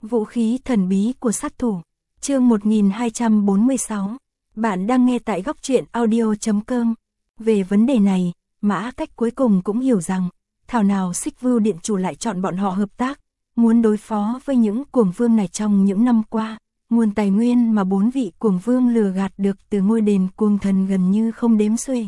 Vũ khí thần bí của sát thủ. Chương 1246. Bạn đang nghe tại góc truyện audio.com. Về vấn đề này, Mã Cách cuối cùng cũng hiểu rằng, thảo nào Xích Vưu Điện chủ lại chọn bọn họ hợp tác, muốn đối phó với những cuồng vương này. Trong những năm qua, nguồn tài nguyên mà 4 vị cuồng vương lừa gạt được từ ngôi đền cuồng thần gần như không đếm xuể.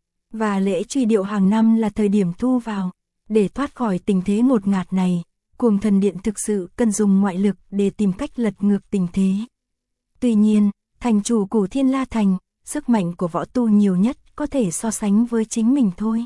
Và lễ truy điệu hàng năm là thời điểm thu vào. Để thoát khỏi tình thế ngột ngạt này, Cuồng Thần Điện thực sự cần dùng ngoại lực để tìm cách lật ngược tình thế. Tuy nhiên, thành chủ của Thiên La Thành, sức mạnh của võ tu nhiều nhất có thể so sánh với chính mình thôi.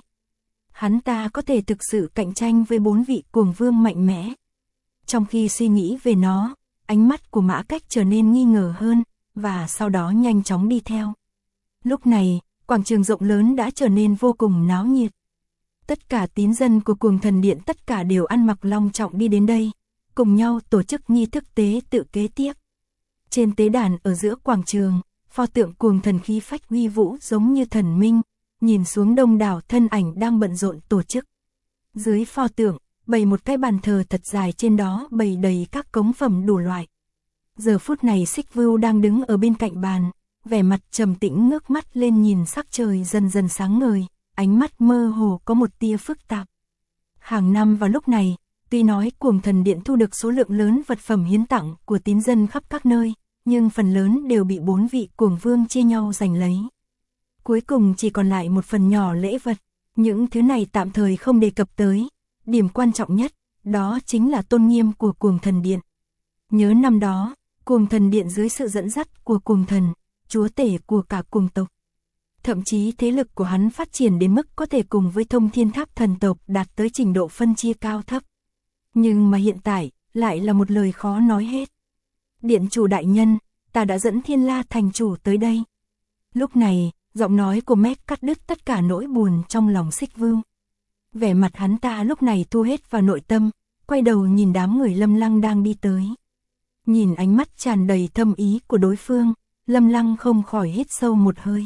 Hắn ta có thể thực sự cạnh tranh với 4 vị cuồng vương mạnh mẽ. Trong khi suy nghĩ về nó, ánh mắt của Mã Cách trở nên nghi ngờ hơn, và sau đó nhanh chóng đi theo. Lúc này, quảng trường rộng lớn đã trở nên vô cùng náo nhiệt. Tất cả tín dân của Cuồng Thần Điện tất cả đều ăn mặc long trọng đi đến đây, cùng nhau tổ chức nghi thức tế tự kế tiếp. Trên tế đàn ở giữa quảng trường, pho tượng cuồng thần khí phách uy vũ giống như thần minh, nhìn xuống đông đảo thân ảnh đang bận rộn tổ chức. Dưới pho tượng, bày một cái bàn thờ thật dài, trên đó bày đầy các cống phẩm đủ loại. Giờ phút này Xích Vưu đang đứng ở bên cạnh bàn, vẻ mặt trầm tĩnh ngước mắt lên nhìn sắc trời dần dần sáng ngời, ánh mắt mơ hồ có một tia phức tạp. Hàng năm vào lúc này, tuy nói Cuồng Thần Điện thu được số lượng lớn vật phẩm hiến tặng của tín dân khắp các nơi, nhưng phần lớn đều bị 4 vị cuồng vương chia nhau giành lấy. Cuối cùng chỉ còn lại một phần nhỏ lễ vật, những thứ này tạm thời không đề cập tới. Điểm quan trọng nhất, đó chính là tôn nghiêm của Cuồng Thần Điện. Nhớ năm đó, Cuồng Thần Điện dưới sự dẫn dắt của Cuồng Thần, chúa tể của cả cuồng tộc. Thậm chí thế lực của hắn phát triển đến mức có thể cùng với Thông Thiên Tháp thần tộc đạt tới trình độ phân chia cao thấp. Nhưng mà hiện tại, lại là một lời khó nói hết. Điện chủ đại nhân, ta đã dẫn Thiên La thành chủ tới đây. Lúc này, giọng nói của Mét cắt đứt tất cả nỗi buồn trong lòng Xích Vưu. Vẻ mặt hắn ta lúc này thu hết vào nội tâm, quay đầu nhìn đám người Lâm Lăng đang đi tới. Nhìn ánh mắt tràn đầy thâm ý của đối phương, Lâm Lăng không khỏi hít sâu một hơi.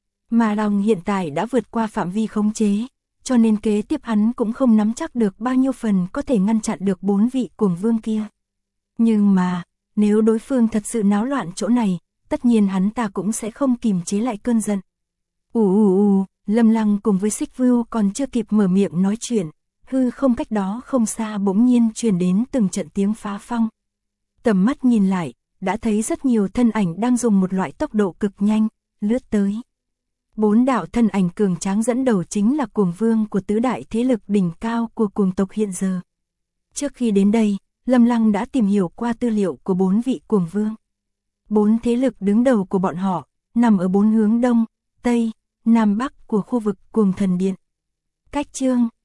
Mà lòng hiện tại đã vượt qua phạm vi khống chế, cho nên kế tiếp hắn cũng không nắm chắc được bao nhiêu phần có thể ngăn chặn được 4 vị cuồng vương kia. Nhưng mà, nếu đối phương thật sự náo loạn chỗ này, tất nhiên hắn ta cũng sẽ không kìm chế lại cơn giận. Lâm Lăng cùng với Xích Vưu còn chưa kịp mở miệng nói chuyện, hư không cách đó không xa bỗng nhiên truyền đến từng trận tiếng phá phong. Tầm mắt nhìn lại, đã thấy rất nhiều thân ảnh đang dùng một loại tốc độ cực nhanh, lướt tới. 4 đạo thân ảnh cường tráng dẫn đầu chính là cuồng vương của tứ đại thế lực đỉnh cao của cuồng tộc hiện giờ. Trước khi đến đây, Lâm Lăng đã tìm hiểu qua tư liệu của 4 vị cuồng vương. 4 thế lực đứng đầu của bọn họ, nằm ở 4 hướng đông, tây, nam bắc của khu vực Cuồng Thần Điện. Cách chương